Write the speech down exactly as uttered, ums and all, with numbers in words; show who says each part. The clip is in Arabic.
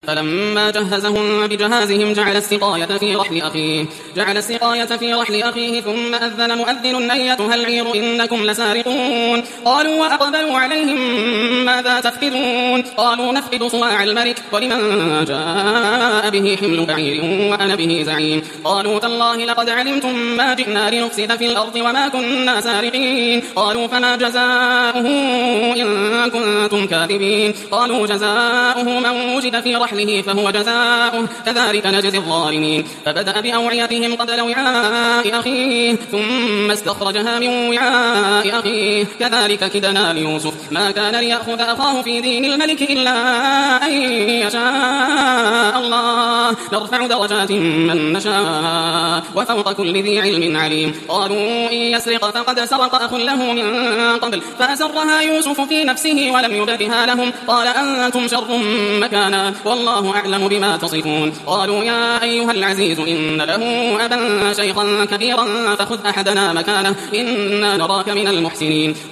Speaker 1: فلما جهزهم بجهازهم جعل السقاية في رحل أخيه جعل السقاية في رحل أخيه ثم أذن مؤذن أيتها العير إنكم لسارقون. قالوا وأقبلوا عليهم ماذا تفقدون؟ قالوا نفقد صواع الملك ولمن جاء به حمل بعير وأنا به زعيم. قالوا تالله لقد علمتم ما جئنا لنفسد في الأرض وما كنا سارقين. قالوا فما جزاؤه إن كنتم كاذبين؟ قالوا جزاؤه من وجد في رحله فهو جزاؤه كذلك نجزي الظالمين. فبدأ بأوعيتهم قبل وعاء أخيه ثم استخرجها من وعاء أخيه كذلك كدنا ليوسف ما كان ليأخذ أخاه في دين الملك إلا أن يشاء الله نرفع درجات من نشاء وفوق كل ذي علم عليم. قالوا إن يسرق فقد سرق أخ له من قبل فأسرها يوسف في نفسه ولم يبدها لهم قال أنتم شر مكانا والله أعلم بما تصفون. قالوا يا أيها العزيز إن له أبا شيخا كبيرا فخذ أحدنا مكانه إنا نراك من المحسنين.